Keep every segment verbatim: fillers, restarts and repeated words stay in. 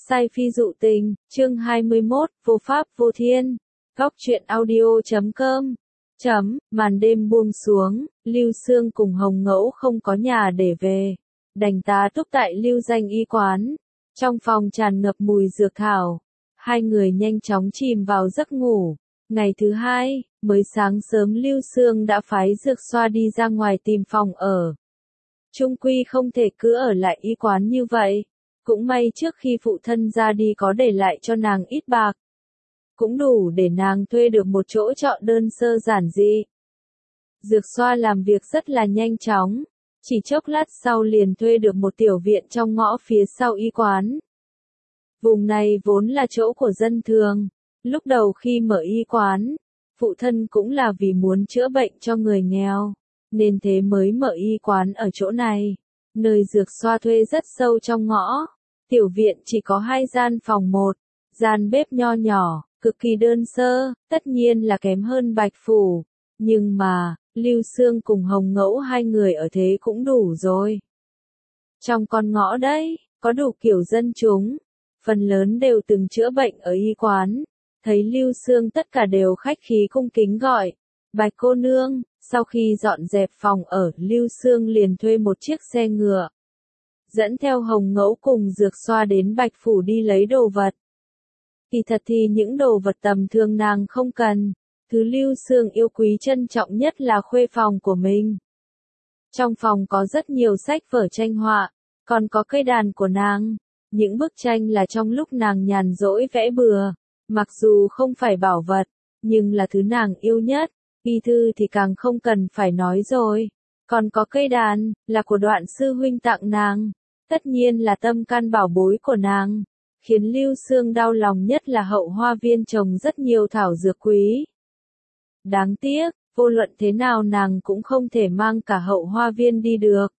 Sai phi dụ tình, chương hai mươi mốt, vô pháp vô thiên. Góc truyện audio chấm com. Chấm, màn đêm buông xuống, Lưu Xương cùng Hồng Ngẫu không có nhà để về. Đành tá túc tại Lưu Danh y quán. Trong phòng tràn ngập mùi dược thảo. Hai người nhanh chóng chìm vào giấc ngủ. Ngày thứ hai, mới sáng sớm Lưu Xương đã phái dược xoa đi ra ngoài tìm phòng ở. Chung quy không thể cứ ở lại y quán như vậy. Cũng may trước khi phụ thân ra đi có để lại cho nàng ít bạc. Cũng đủ để nàng thuê được một chỗ trọ đơn sơ giản dị. Dược xoa làm việc rất là nhanh chóng. Chỉ chốc lát sau liền thuê được một tiểu viện trong ngõ phía sau y quán. Vùng này vốn là chỗ của dân thường. Lúc đầu khi mở y quán, phụ thân cũng là vì muốn chữa bệnh cho người nghèo. Nên thế mới mở y quán ở chỗ này. Nơi dược xoa thuê rất sâu trong ngõ. Tiểu viện chỉ có hai gian phòng một, gian bếp nho nhỏ, cực kỳ đơn sơ, tất nhiên là kém hơn Bạch Phủ. Nhưng mà, Lưu Xương cùng Hồng Ngẫu hai người ở thế cũng đủ rồi. Trong con ngõ đấy, có đủ kiểu dân chúng, phần lớn đều từng chữa bệnh ở y quán. Thấy Lưu Xương tất cả đều khách khí cung kính gọi, Bạch cô nương. Sau khi dọn dẹp phòng ở, Lưu Xương liền thuê một chiếc xe ngựa. Dẫn theo Hồng Ngẫu cùng dược xoa đến Bạch Phủ đi lấy đồ vật. Kỳ thật thì những đồ vật tầm thường nàng không cần. Thứ Lưu Xương yêu quý trân trọng nhất là khuê phòng của mình. Trong phòng có rất nhiều sách vở tranh họa, còn có cây đàn của nàng. Những bức tranh là trong lúc nàng nhàn rỗi vẽ bừa. Mặc dù không phải bảo vật, nhưng là thứ nàng yêu nhất. Y thư thì càng không cần phải nói rồi. Còn có cây đàn, là của Đoạn sư huynh tặng nàng. Tất nhiên là tâm can bảo bối của nàng. Khiến Lưu Xương đau lòng nhất là hậu hoa viên trồng rất nhiều thảo dược quý. Đáng tiếc, vô luận thế nào nàng cũng không thể mang cả hậu hoa viên đi được.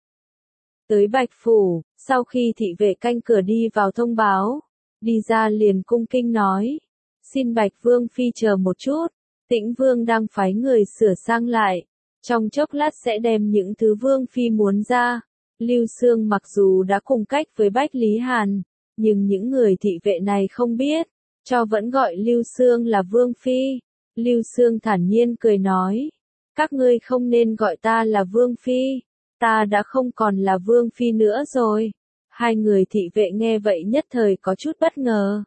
Tới Bạch Phủ, sau khi thị vệ canh cửa đi vào thông báo, đi ra liền cung kinh nói. Xin Bạch Vương Phi chờ một chút, Tĩnh Vương đang phái người sửa sang lại. Trong chốc lát sẽ đem những thứ Vương Phi muốn ra. Lưu Xương mặc dù đã cùng cách với Bách Lý Hàn, nhưng những người thị vệ này không biết, cho vẫn gọi Lưu Xương là Vương Phi. Lưu Xương thản nhiên cười nói, các ngươi không nên gọi ta là Vương Phi, ta đã không còn là Vương Phi nữa rồi. Hai người thị vệ nghe vậy nhất thời có chút bất ngờ.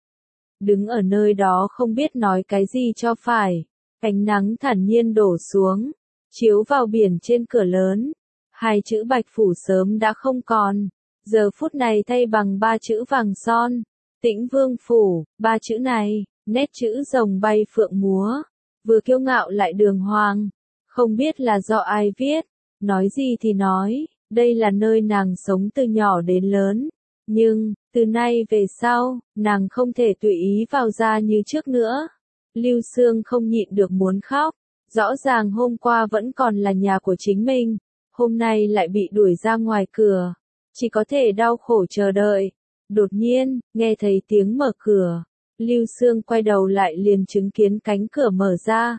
Đứng ở nơi đó không biết nói cái gì cho phải, ánh nắng thản nhiên đổ xuống, chiếu vào biển trên cửa lớn. Hai chữ Bạch Phủ sớm đã không còn, giờ phút này thay bằng ba chữ vàng son, Tĩnh Vương Phủ. Ba chữ này, nét chữ rồng bay phượng múa, vừa kiêu ngạo lại đường hoàng. Không biết là do ai viết, nói gì thì nói, đây là nơi nàng sống từ nhỏ đến lớn. Nhưng, từ nay về sau, nàng không thể tùy ý vào ra như trước nữa. Lưu Xương không nhịn được muốn khóc, rõ ràng hôm qua vẫn còn là nhà của chính mình. Hôm nay lại bị đuổi ra ngoài cửa, chỉ có thể đau khổ chờ đợi. Đột nhiên, nghe thấy tiếng mở cửa, Lưu Xương quay đầu lại liền chứng kiến cánh cửa mở ra.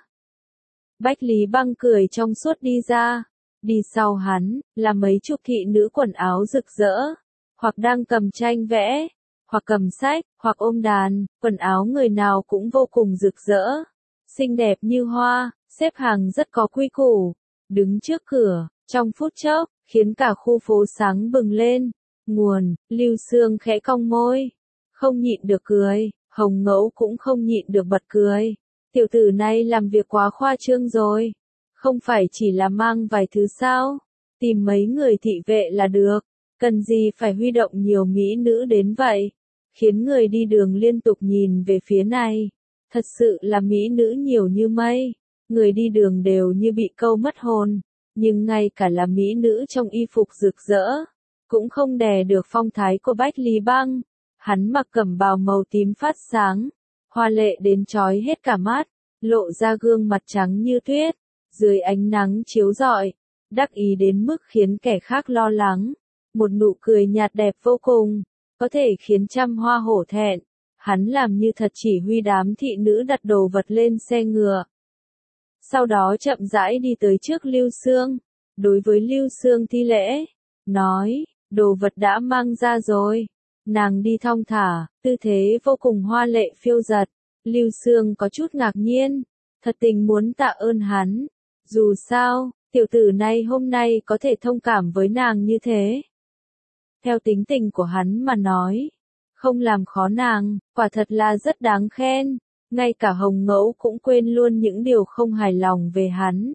Bách Lý Băng cười trong suốt đi ra, đi sau hắn, là mấy chục thị nữ quần áo rực rỡ, hoặc đang cầm tranh vẽ, hoặc cầm sách, hoặc ôm đàn, quần áo người nào cũng vô cùng rực rỡ, xinh đẹp như hoa, xếp hàng rất có quy củ, đứng trước cửa. Trong phút chốc, khiến cả khu phố sáng bừng lên. Nguồn, Lưu Xương khẽ cong môi, không nhịn được cười. Hồng Ngẫu cũng không nhịn được bật cười. Tiểu tử này làm việc quá khoa trương rồi. Không phải chỉ là mang vài thứ sao? Tìm mấy người thị vệ là được. Cần gì phải huy động nhiều mỹ nữ đến vậy? Khiến người đi đường liên tục nhìn về phía này. Thật sự là mỹ nữ nhiều như mây. Người đi đường đều như bị câu mất hồn. Nhưng ngay cả là mỹ nữ trong y phục rực rỡ, cũng không đè được phong thái của Bách Lý Băng. Hắn mặc cẩm bào màu tím phát sáng, hoa lệ đến chói hết cả mắt, lộ ra gương mặt trắng như tuyết, dưới ánh nắng chiếu rọi, đắc ý đến mức khiến kẻ khác lo lắng. Một nụ cười nhạt đẹp vô cùng, có thể khiến trăm hoa hổ thẹn. Hắn làm như thật chỉ huy đám thị nữ đặt đồ vật lên xe ngựa. Sau đó chậm rãi đi tới trước Lưu Xương, đối với Lưu Xương thi lễ, nói, đồ vật đã mang ra rồi, Nàng đi thong thả, tư thế vô cùng hoa lệ phiêu dật. Lưu Xương có chút ngạc nhiên, thật tình muốn tạ ơn hắn. Dù sao, tiểu tử này hôm nay có thể thông cảm với nàng như thế. Theo tính tình của hắn mà nói, không làm khó nàng, quả thật là rất đáng khen. Ngay cả Hồng Ngẫu cũng quên luôn những điều không hài lòng về hắn.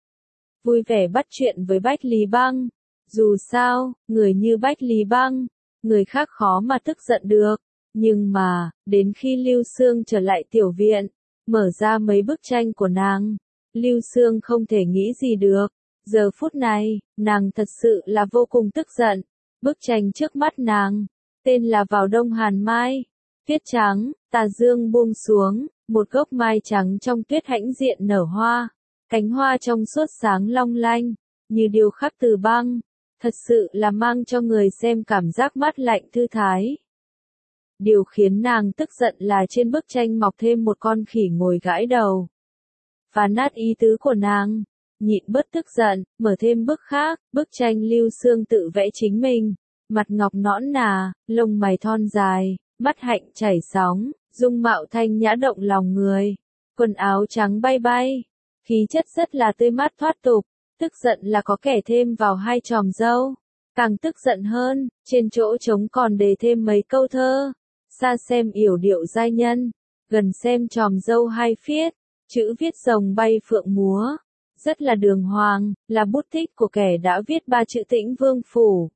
Vui vẻ bắt chuyện với Bách Lý Băng. Dù sao, người như Bách Lý Băng, người khác khó mà tức giận được. Nhưng mà, đến khi Lưu Xương trở lại tiểu viện, mở ra mấy bức tranh của nàng, Lưu Xương không thể nghĩ gì được. Giờ phút này, nàng thật sự là vô cùng tức giận. Bức tranh trước mắt nàng, tên là Vào Đông Hàn Mai. Tuyết trắng, tà dương buông xuống, một gốc mai trắng trong tuyết hãnh diện nở hoa. Cánh hoa trong suốt sáng long lanh, như điêu khắc từ băng. Thật sự là mang cho người xem cảm giác mát lạnh thư thái. Điều khiến nàng tức giận là trên bức tranh mọc thêm một con khỉ ngồi gãi đầu. Phá nát ý tứ của nàng, nhịn bớt tức giận, mở thêm bức khác, bức tranh Lưu Xương tự vẽ chính mình. Mặt ngọc nõn nà, lông mày thon dài, mắt hạnh chảy sóng, dung mạo thanh nhã động lòng người. Quần áo trắng bay bay, khí chất rất là tươi mát thoát tục. Tức giận là có kẻ thêm vào hai chòm râu. Càng tức giận hơn, trên chỗ trống còn đề thêm mấy câu thơ. Xa xem yểu điệu giai nhân, gần xem chòm râu hai phiết, chữ viết rồng bay phượng múa. Rất là đường hoàng, là bút tích của kẻ đã viết ba chữ Tĩnh Vương Phủ.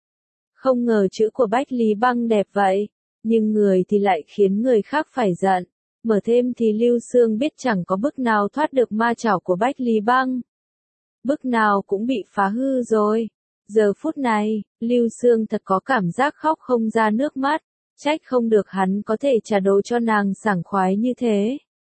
Không ngờ chữ của Bách Lý Băng đẹp vậy, nhưng người thì lại khiến người khác phải giận. Mở thêm thì Lưu Xương biết chẳng có bức nào thoát được ma chảo của Bách Lý Băng. Bức nào cũng bị phá hư rồi. Giờ phút này, Lưu Xương thật có cảm giác khóc không ra nước mắt. Trách không được hắn có thể trả đồ cho nàng sảng khoái như thế.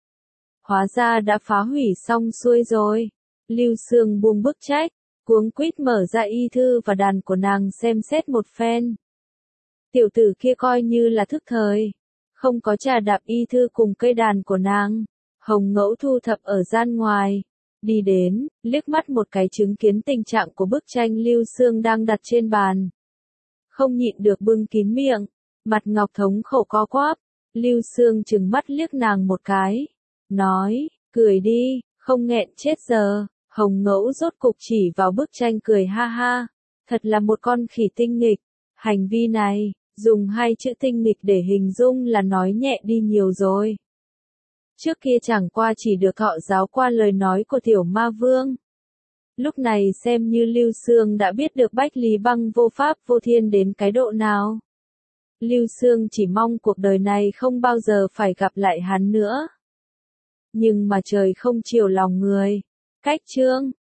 Hóa ra đã phá hủy xong xuôi rồi. Lưu Xương buông bức trách, cuống quýt mở ra y thư và đàn của nàng xem xét một phen. Tiểu tử kia coi như là thức thời, không có trà đạp y thư cùng cây đàn của nàng. Hồng Ngẫu thu thập ở gian ngoài, đi đến, liếc mắt một cái chứng kiến tình trạng của bức tranh Lưu Xương đang đặt trên bàn. Không nhịn được bưng kín miệng, mặt ngọc thống khổ co quắp. Lưu Xương trừng mắt liếc nàng một cái, nói, cười đi, không nghẹn chết giờ. Hồng Ngẫu rốt cục chỉ vào bức tranh cười ha ha, thật là một con khỉ tinh nghịch. Hành vi này, dùng hai chữ tinh nghịch để hình dung là nói nhẹ đi nhiều rồi. Trước kia chẳng qua chỉ được thọ giáo qua lời nói của tiểu ma vương. Lúc này xem như Lưu Xương đã biết được Bách Lý Băng vô pháp vô thiên đến cái độ nào. Lưu Xương chỉ mong cuộc đời này không bao giờ phải gặp lại hắn nữa. Nhưng mà trời không chiều lòng người. Cách chương